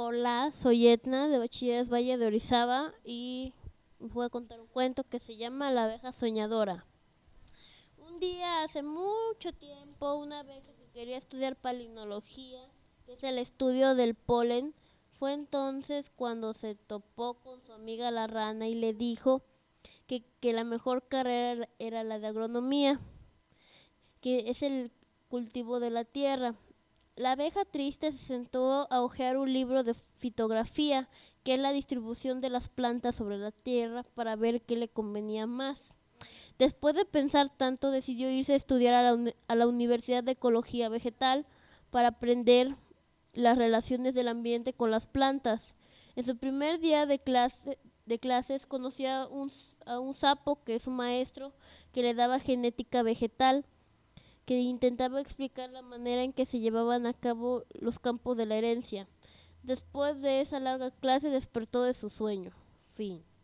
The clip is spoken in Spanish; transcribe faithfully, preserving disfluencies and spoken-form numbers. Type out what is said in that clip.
Hola, soy Etna de Bachilleres Valle de Orizaba y voy a contar un cuento que se llama La abeja soñadora. Un día, hace mucho tiempo, una abeja que quería estudiar palinología, que es el estudio del polen, fue entonces cuando se topó con su amiga la rana y le dijo que, que la mejor carrera era la de agronomía, que es el cultivo de la tierra. La abeja triste se sentó a hojear un libro de fitografía, que es la distribución de las plantas sobre la tierra, para ver qué le convenía más. Después de pensar tanto, decidió irse a estudiar a la, uni- a la Universidad de Ecología Vegetal para aprender las relaciones del ambiente con las plantas. En su primer día de, clase, de clases conoció a un, s- a un sapo, que es su maestro, que le daba genética vegetal, que intentaba explicar la manera en que se llevaban a cabo los campos de la herencia. Después de esa larga clase despertó de su sueño. Fin.